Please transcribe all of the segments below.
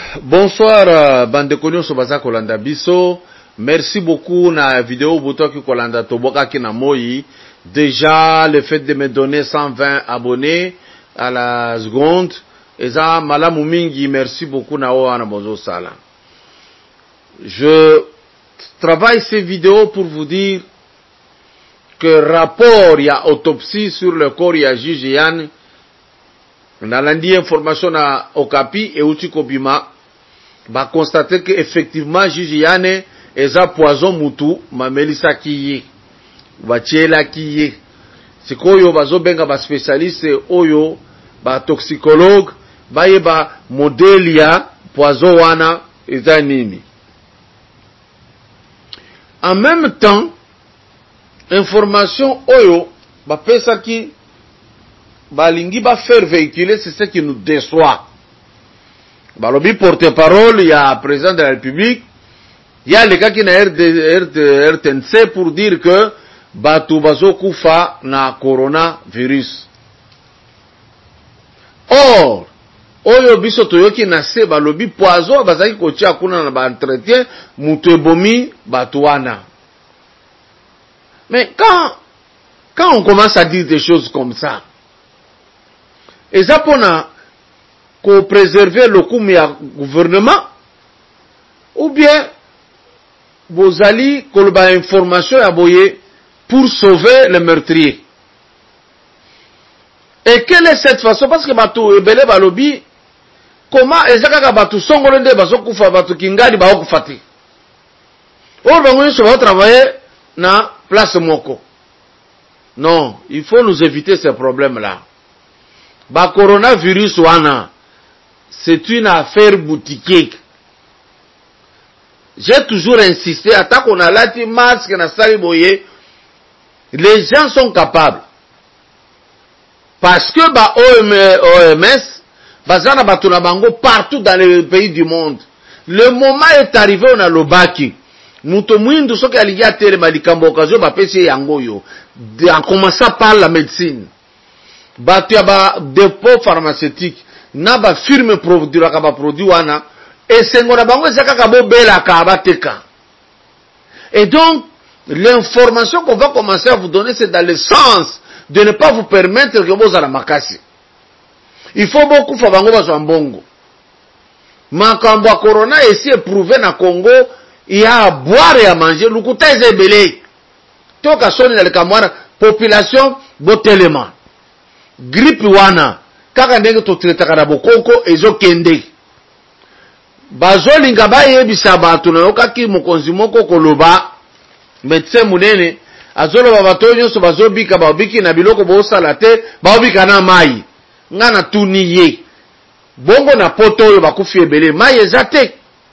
Bonsoir, Bandeko nyonso baza kolanda biso. Merci beaucoup na vidéo botoki kolanda toboka ki na moi. Déjà le fait de me donner 120 abonnés à la seconde, eza malamu mingi, merci beaucoup na wana bozo sala. Je travaille ces vidéos pour vous dire que rapport il y a autopsie sur le corps il y a juge Yann. Na landi information na Okapi et Uti Kobima ba constater que effectivement juge Yann eza poison mutu mamelisa kiye batiela kiye sikoyo bazo benga ba spécialiste oyo ba toxicologue baye ba modèle ya poison wana eza nini. En même temps information oyo ba pesa ki balingi ba faire véhiculer, c'est ce qui nous déçoit. Balobi porte-parole, il y a président de la République, il y a les gars qui na RTNC pour dire que batu bazo kufa na coronavirus. Or, oyo biso toyoki na se balobi poison bazaki kotia kuna na ba entretien mutu ebomi batu wana. Mais quand on commence à dire des choses comme ça, et ça pour préserver le coup gouvernement, ou bien vous allez colba information à boyer pour sauver le meurtrier. Et quelle est cette façon? Parce que batou ebele balobi comment ezaka batou songolende bazo kufa batou kingali ba okufati. Or bango se va travailler na place moko. Non, il faut nous éviter ces problèmes là. Ba coronavirus wana, c'est une affaire boutiquique. J'ai toujours insisté, à ta qu'on a lati masque na saliboye, les gens sont capables. Parce que ba OMS, bazana batuna bango partout dans les pays du monde. Le moment est arrivé, on a le baki. Muto mwindu soki aligia tele malikambo okazo ba pesi yango yo. En commençant par la médecine. Batu ya ba dépôt pharmaceutique na ba firme produira ka ba produit wana et sengona bango ezaka ka bobela ka bateka. Et donc l'information qu'on va commencer à vous donner, c'est dans le sens de ne pas vous permettre que vous allez makasi. Il faut beaucoup fa bango bazwa mbongo. Makambo ya corona ici est prouvé na Congo, il y a à boire et à manger, lukuta ezebele. Toka soni na lekamwana population botelema. Grippe wana kaka ndenge to tretaka na bokonko ezokende bazolinga bayebisa bato na yokaki mokonzi moko koloba médecin munene azoloba bato nyonso bazobika babiki na biloko bosala te babika na mai ngana tuni ye bongo na poto oyo bakufi ebele mai ezate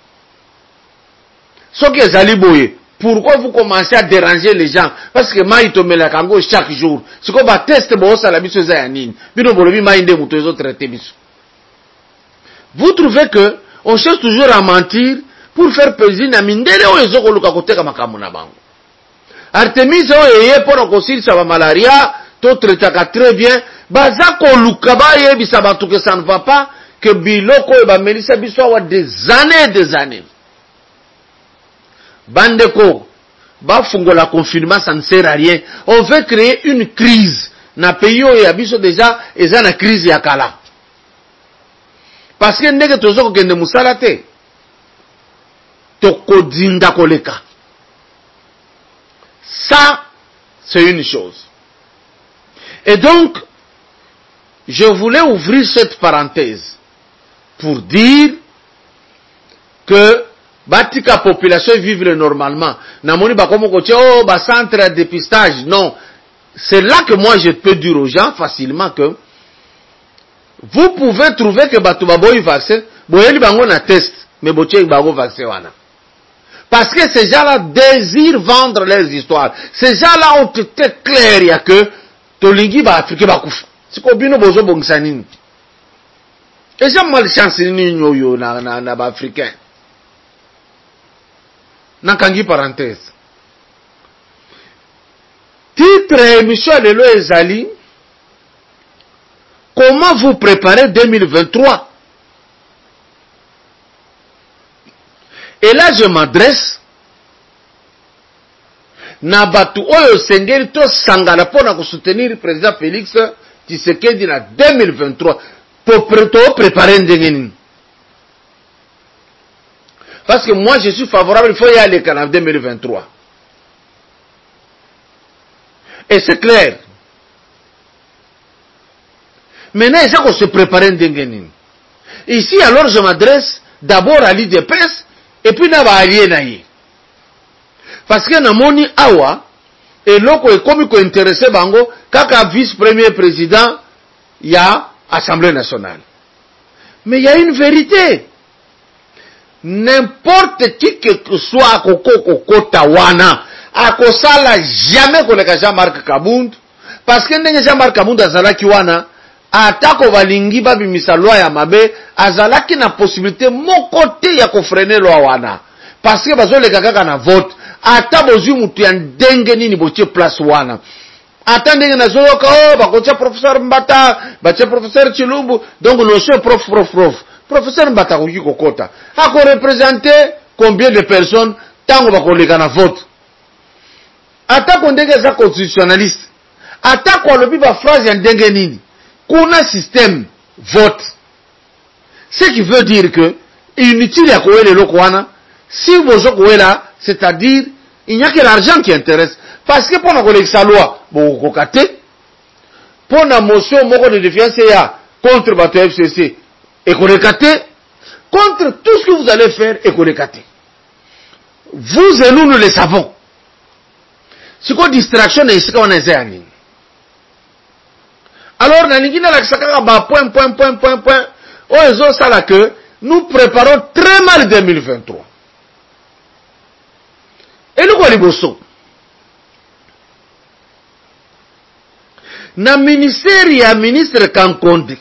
soki ezali boye. Pourquoi vous commencez à déranger les gens? Parce que maï tomela kango chaque jour. C'est comme un test bosa la biso za yanine. Bino bolobi maï nde muto ezo traiter biso. Vous trouvez que on cherche toujours à mentir pour faire plaisir na mindele o ezo koluka koteka makambo na bango. Artemis o eye pour kosil sa malaria, to traitaka très bien, baza koluka ba yebisa bantu que ça ne va pas, que biloko e ba melisa biso wa des années. Bandeko, bafungola confinement, ça ne sert à rien. On veut créer une crise. Na pays où il y a déjà, il y a une crise yakala. Parce que ndenge tozo kende musala te. Toko dinda koleka. Ça, c'est une chose. Et donc, je voulais ouvrir cette parenthèse pour dire que batika population vivre normalement. Namoni bakomo koche oh ba centre de dépistage. Non, c'est là que moi je peux dire aux gens facilement que vous pouvez trouver que batu baboyi vaccin, boyeli bango na test, mais boche bango vaccin wana. Parce que ces gens-là désirent vendre leurs histoires. Ces gens-là ont été clairs ya que tolingi ba Afrique ba kufa. Siko bino bozo bongisa nini. Et j'ai malchance ni nyoyo na ba africain. Nakangi parenthèse. Titre émission de l'Oezali. Comment vous préparez 2023? Et là, je m'adresse na batu oyo sengeli to sangana pona ko soutenir le président Félix Tshisekedi na 2023 pour préparer ndengeni. Parce que moi je suis favorable, il faut y aller en 2023. Et c'est clair. Maintenant, il faut qu'on se prépare ndengeni. Ici, alors, je m'adresse d'abord à l'IDPS et puis na ba allié naïe. Parce que namoni awa et loko est comme ko intéressé bango kaka vice-premier président ya Assemblée nationale. Mais il y a une vérité. N'importe qui que soit koko tawana akosala jamais koleka Jean-Marc Kabund parce que ndenge Jean-Marc Kabund azalaki wana atako balingi babimisa loi ya mabe azalaki na possibilité moko te ya kofrener loi wana parce que bazoleka kaka na vote ata bozwi mutu ya ndenge nini botie place wana ata ndenge nazoyoka bakotia professeur Mbata batie professeur Chilumbu donc notion prof professeur Mbata koki kokota ako représenter combien de personnes tango bakoleka na vote ata ko ndenge za constitutionnaliste ata ko lobi ba phrase ya ndenge nini kuna système vote ce qui veut dire que inutile ya koele loko wana si bozo koela c'est-à-dire il n'y a que l'argent qui intéresse parce que pour na kolekisa loi bo kokate pour na motion moko de défiance ya contre bato FCC et kolekate contre tout ce que vous allez faire et kolekate vous et nous le savons c'est quoi distraction et c'est quoi on essaie à nini. Alors, point. Oh, ça là que nous préparons très mal 2023. Et nous, quoi, les bossons? Na ministère, il y a ministre Kankonde.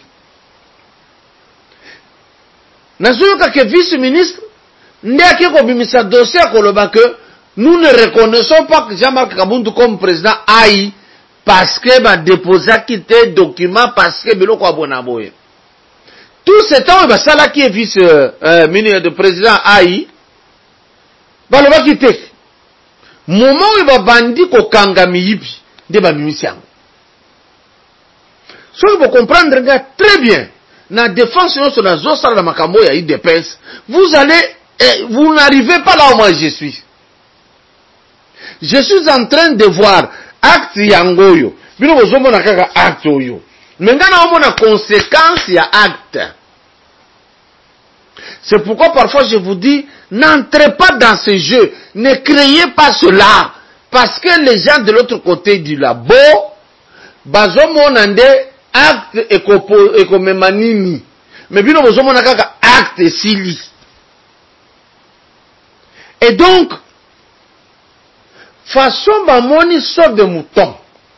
Na zoyoka ke vice-ministre, ndeke ko bimisa dossier koloba que nous ne reconnaissons pas Jean-Marc Kabund comme président AI. Parce que va déposer quitter document parce que biloko abona boye. Tout ce temps va sala qui est vice ministre de président AI va le va quitter. Moment où il va bandi ko kanga miyibi de ba mimisiango. So vous comprendre très bien na défense sur la zo sala makambo ya IDPS, vous allez vous n'arrivez pas là où moi je suis. Je suis en train de voir acte yangoyo bino bozomona kaka acte oyo mengana omona conséquence ya acte. C'est pourquoi parfois je vous dis n'entrez pas dans ce jeu, ne créez pas cela parce que les gens de l'autre côté du labo bazomona nde acte ekomema nini mais bino bozomona kaka acte sili. Et donc façon bamoni sort de mouton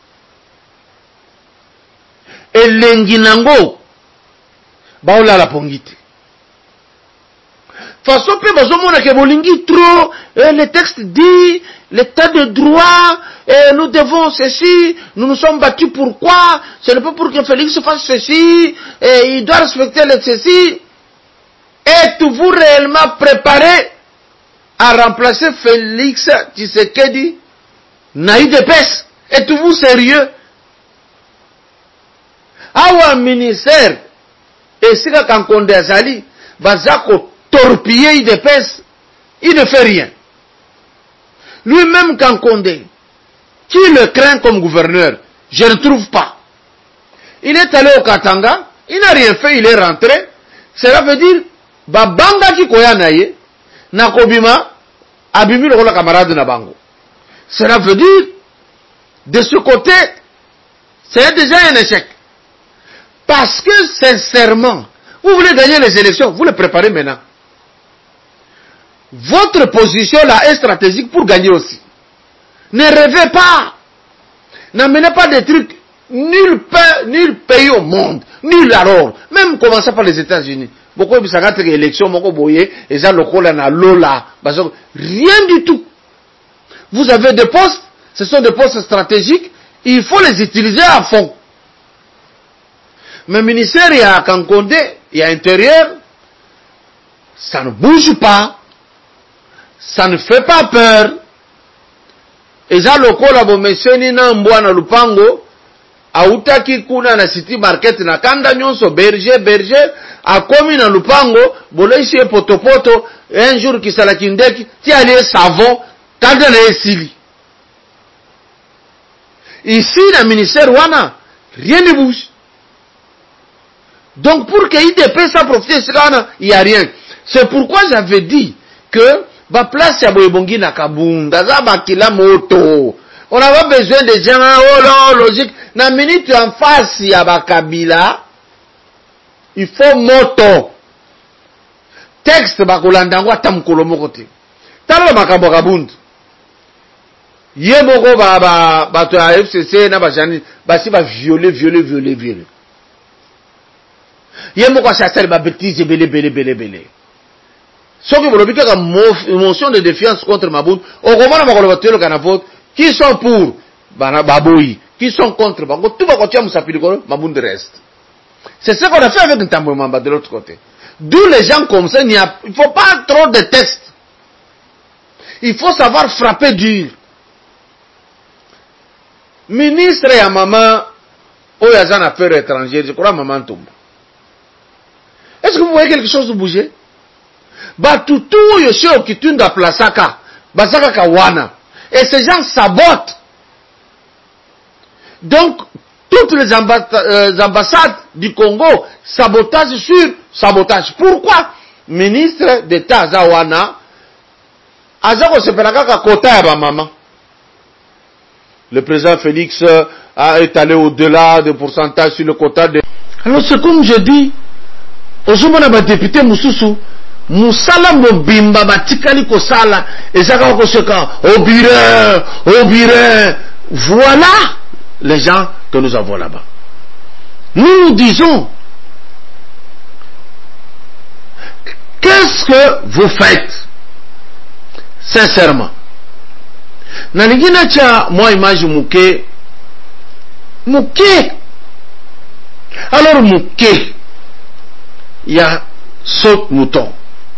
elengi nango baolala pongi te façon pe bazomona ke bolingi trop le texte dit l'état de droit nous devons ceci nous nous sommes battus pourquoi ce n'est pas pour que Félix fasse ceci il doit respecter le ceci. Êtes-vous réellement préparé à remplacer Félix Tshisekedi na IDPS? Êtes-vous sérieux? Awa ministère et si la Kankonde Azali bazako torpiller IDPS, il ne fait rien. Lui-même Kankonde, qui le craint comme gouverneur? Je ne trouve pas. Il est allé au Katanga, il n'a rien fait, il est rentré. Cela veut dire babanga ki koya naye na kobima abimi lokola camarade na bango. Cela veut dire de ce côté c'est déjà un échec. Parce que sincèrement, vous voulez gagner les élections, vous les préparez maintenant. Votre position là est stratégique pour gagner aussi. Ne rêvez pas. N'amenez pas des trucs nul pays au monde, nul alors, même commençant par les États-Unis. Beaucoup de s'agate élections, moko boye, et ça lokola na lola, rien du tout. Vous avez des postes, ce sont des postes stratégiques, il faut les utiliser à fond. Mais le ministère, il y a Kankonde, il y a intérieur, ça ne bouge pas. ça ne fait pas peur. Eza lokola bomeseni na mbwa na lupango, autaki kuna na city market na kanda nyonso, berger, akomi na lupango, boleisi e potopoto, un jour kisala kindeki, ti alie savon, kanda na esili. Ici, dans le ministère wana, rien ne bouge. Donc, pour qu'il IDP ça profite, il n'y a rien. C'est pourquoi j'avais dit que, ba place ya boyebongi na kabunda, za bakila moto. On n'a pas besoin de gens, oh là, logique. Na minute en face ya bakabila, il faut moto. Texte bakolandango ata mukolo moko te. Tala makambo kabunda. Ye moko bato ya FCC na bajani basi ba violer. Ye moko asasali ba bêtise belé. Soki bolobi kaka motion de défiance contre Mabund, okomona makolo batelo kana vote, qui sont pour baboyi, qui sont contre bango, tout va continuer musapili ko Mabund reste. C'est ce qu'on a fait avec Ntambo Mamba de l'autre côté. D'où les gens comme ça, il faut pas trop de textes. Il faut savoir frapper dur. Ministre ya maman Oyazan Affaires étrangères, je crois maman Tomba. Est-ce que vous voyez quelque chose de bouger? Batutu yosho kitunda plasaka, basaka kawana. Et ces gens sabotent. Donc, toutes les ambassades du Congo, sabotage sur sabotage. Pourquoi? Ministre d'État Zawana, Azako sepelaka kota ya ba maman. Le président Félix est allé au-delà de pourcentage sur le quota de... Alors c'est comme je dis, aujourd'hui on a député Moussoussou, Moussala Mobimba Batikali Kosala, et Zaka Koseka, Obirin, voilà les gens que nous avons là-bas. Nous disons, qu'est-ce que vous faites? Sincèrement. Nanigina cha moi image muke. Alors muke, il y a saute mouton.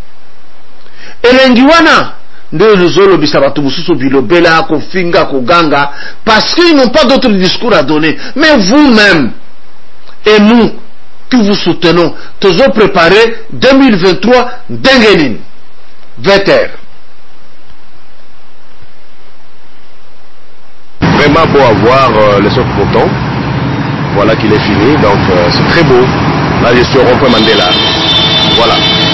Elengiwana ndio luzolo bisabatu mususu bilobela kofinga koganga parce qu'ils n'ont pas d'autre discours à donner. Mais vous-même et nous qui vous soutenons, toujours préparés 2023 dengenin 20h. Vraiment beau à voir le saute-mouton. Voilà qu'il est fini, donc c'est très beau. Là, je suis au rond-point Mandela. Voilà.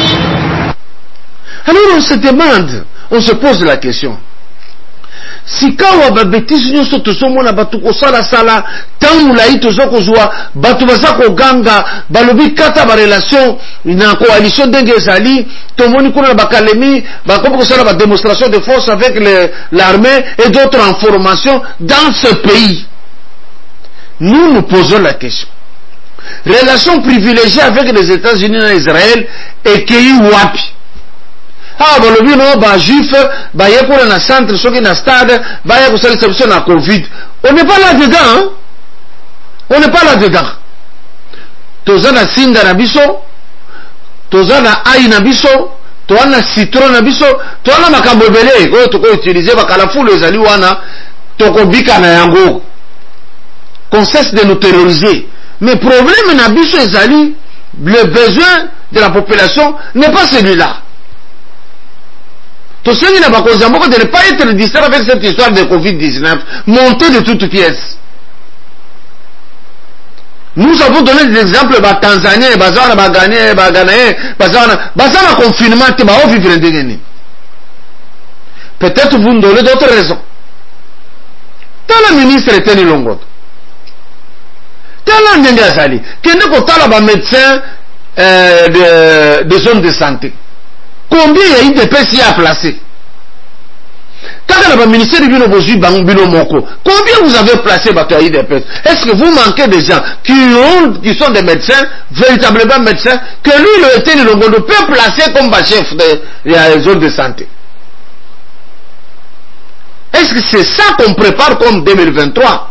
Alors on se demande, on se pose la question. Si kawa babetisi nyonso tozomona bato kosala sala tangu lai tozokozwa bato baza koganga balobi kata ba relation na coalition ndenge ezali tomoni kuna bakalemi bakomi kosala ba démonstration de force avec l'armée et d'autres en formation dans ce pays. Nous nous posons la question. Relation privilégiée avec les États-Unis et Israël et qui wapi? Ah, balobi no ba juif ba yekuna na centre soki na stade ba ya kusali solution na Covid. On n'est pas là dedans, hein? On n'est pas là dedans. Tozana sinda na biso, tozana ai na biso, toana citron na biso, toana makambo ebele oyo toko utiliser ba kalafulo ezali wana tokobika na yango. Qu'on cesse de nous terroriser. Mais problème na biso ezali, le besoin de la population n'est pas celui-là. De ne pas être distrait avec cette histoire de Covid-19, montée de toutes pièces. Nous avons donné des exemples, Tanzanie, Bazana, Bazana confinement, peut-être vous nous donnez d'autres raisons. Tant le ministre était Nilongo. Tant le Ndengazali, qui n'est pas médecin de zone de santé. Combien il y a eu de PCI à placer? Quand le ministère de combien vous avez placé Est-ce que vous manquez de gens qui sont des médecins, véritablement médecins, que lui, le était de peut placer comme chef de la zone de santé? Est-ce que c'est ça qu'on prépare comme 2023?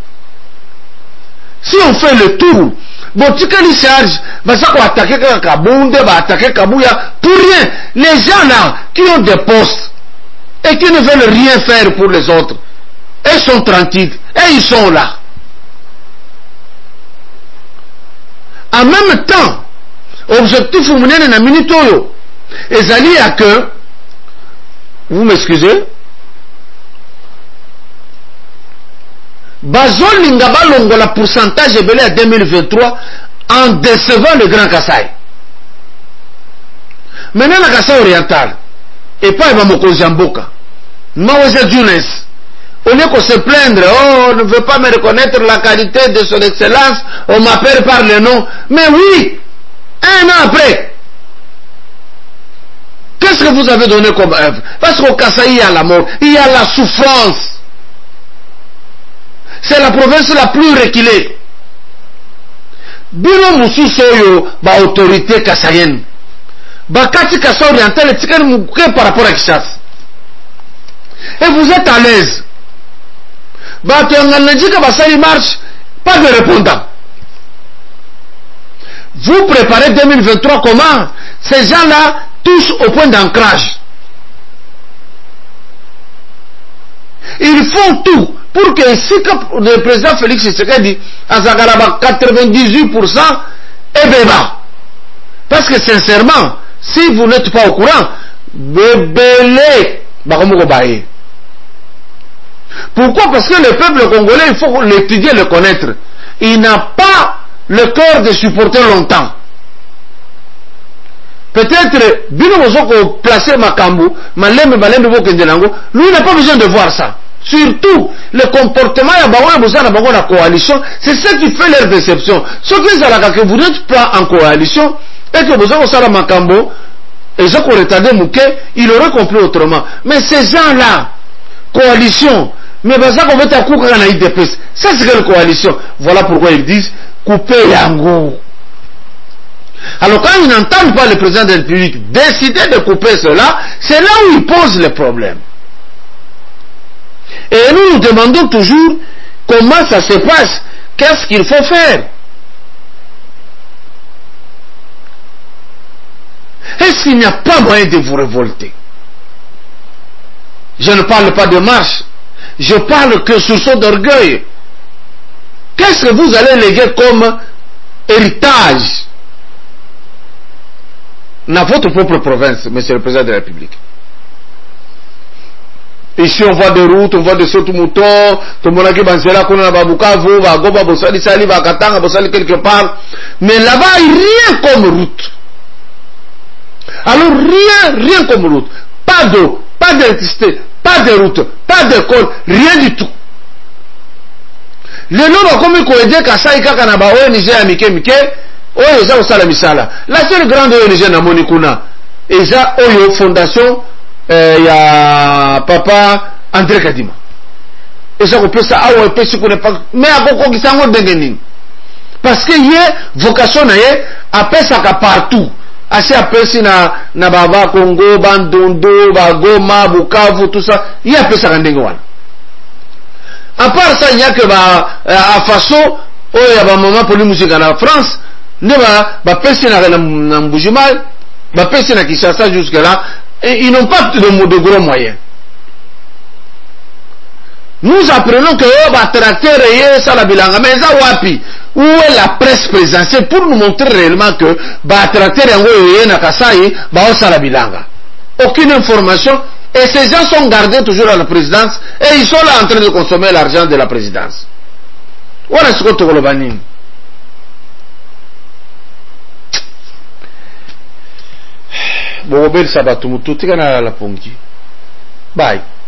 Si on fait le tour, Botikali charge, Basako attaquer Kabunde, attaquer Kabouya, pour rien. Les gens là, qui ont des postes, et qui ne veulent rien faire pour les autres. Et ils sont tranquilles. Et ils sont là. En même temps, objectif munene na minute oyo ezali à que, vous m'excusez, bazolinga balongola pourcentage ebele à 2023 en décevant le Grand Kasaï. Maintenant la Kasaï oriental et pas Mokozi Mboka Maweza Younes, au lieu qu'on se plaindre, oh, on ne veut pas me reconnaître la qualité de son excellence, on m'appelle par le nom. Mais oui, un an après, qu'est-ce que vous avez donné comme œuvre? Parce qu'au Kasaï, il y a la mort, il y a la souffrance. C'est la province la plus reculée. Bino Moussou Soyo, ba autorité kasaïenne. Bakati Kasa oriental, est par rapport à Kishas. Et vous êtes à l'aise. Marche, pas de répondant. Vous préparez 2023 comment? Ces gens-là touchent au point d'ancrage. Ils font tout pour que si le président Félix Tshisekedi a 98% et béba. Parce que sincèrement, si vous n'êtes pas au courant, bébélé, pourquoi? Parce que le peuple congolais, il faut l'étudier, le connaître. Il n'a pas le cœur de supporter longtemps. Peut-être, Bino placer Makambu, lui il n'a pas besoin de voir ça. Surtout, le comportement de la coalition, c'est ce qui fait leur déception. Ce qui est que vous n'êtes pas en coalition, et que vous avez un Makambu, et ce qu'on retardé Mouké, il aurait compris autrement. Mais ces gens-là, coalition, mais ça qu'on veut à couper quand il dépasse. Ça c'est quelle coalition? Voilà pourquoi ils disent couper Yango. Alors quand ils n'entendent pas le président de la République décider de couper cela, c'est là où ils posent le problème. Et nous nous demandons toujours comment ça se passe, qu'est-ce qu'il faut faire. Est-ce qu'il n'y a pas moyen de vous révolter? Je ne parle pas de marche, je parle que sursaut d'orgueil. Qu'est-ce que vous allez léguer comme héritage dans votre propre province, monsieur le président de la République? Ici on voit des routes, on voit des sauts moutons, tout le monde qui bansera qu'on a Babukavu, Bagoba, Bosali, Sali, Bakatanga, Bosali quelque part. Mais là-bas, rien comme route. Alors rien comme route. Pas d'eau, pas d'électricité, pas de route, pas d'école, rien du tout. Le nom comme il faut aider Kasai Kakanaba ONG à Mike, Oyo za osala misala. La seule grande ONG na Monikuna, eza Oyo Fondation ya Papa André Kadima. Eza ko pesa awo pesi ko ne pas mais akoko kisango ndenge. Parce que yé vocation na yé apesa ka partout. Assez apesi na Baba Congo, Bandundu, Bagoma, Bukavu, tout ça, il y a apesa ka ndenge wana. À part ça, il n'y a que à Faso, il y a un moment pour la musique en France, il y a un Mbujimal, il y a Kinshasa jusque là, et ils n'ont pas de gros moyens. Nous apprenons que tracteur et ça la bilanga, mais ça wapi, où est la presse présidentielle pour nous montrer réellement que tracteur et na Kasai, ça la bilanga. Aucune information. Et ces gens sont gardés toujours à la présidence et ils sont là en train de consommer l'argent de la présidence. Voilà ce que tu veux dire. Bon, bel sabato, tout est la pongi. Bye.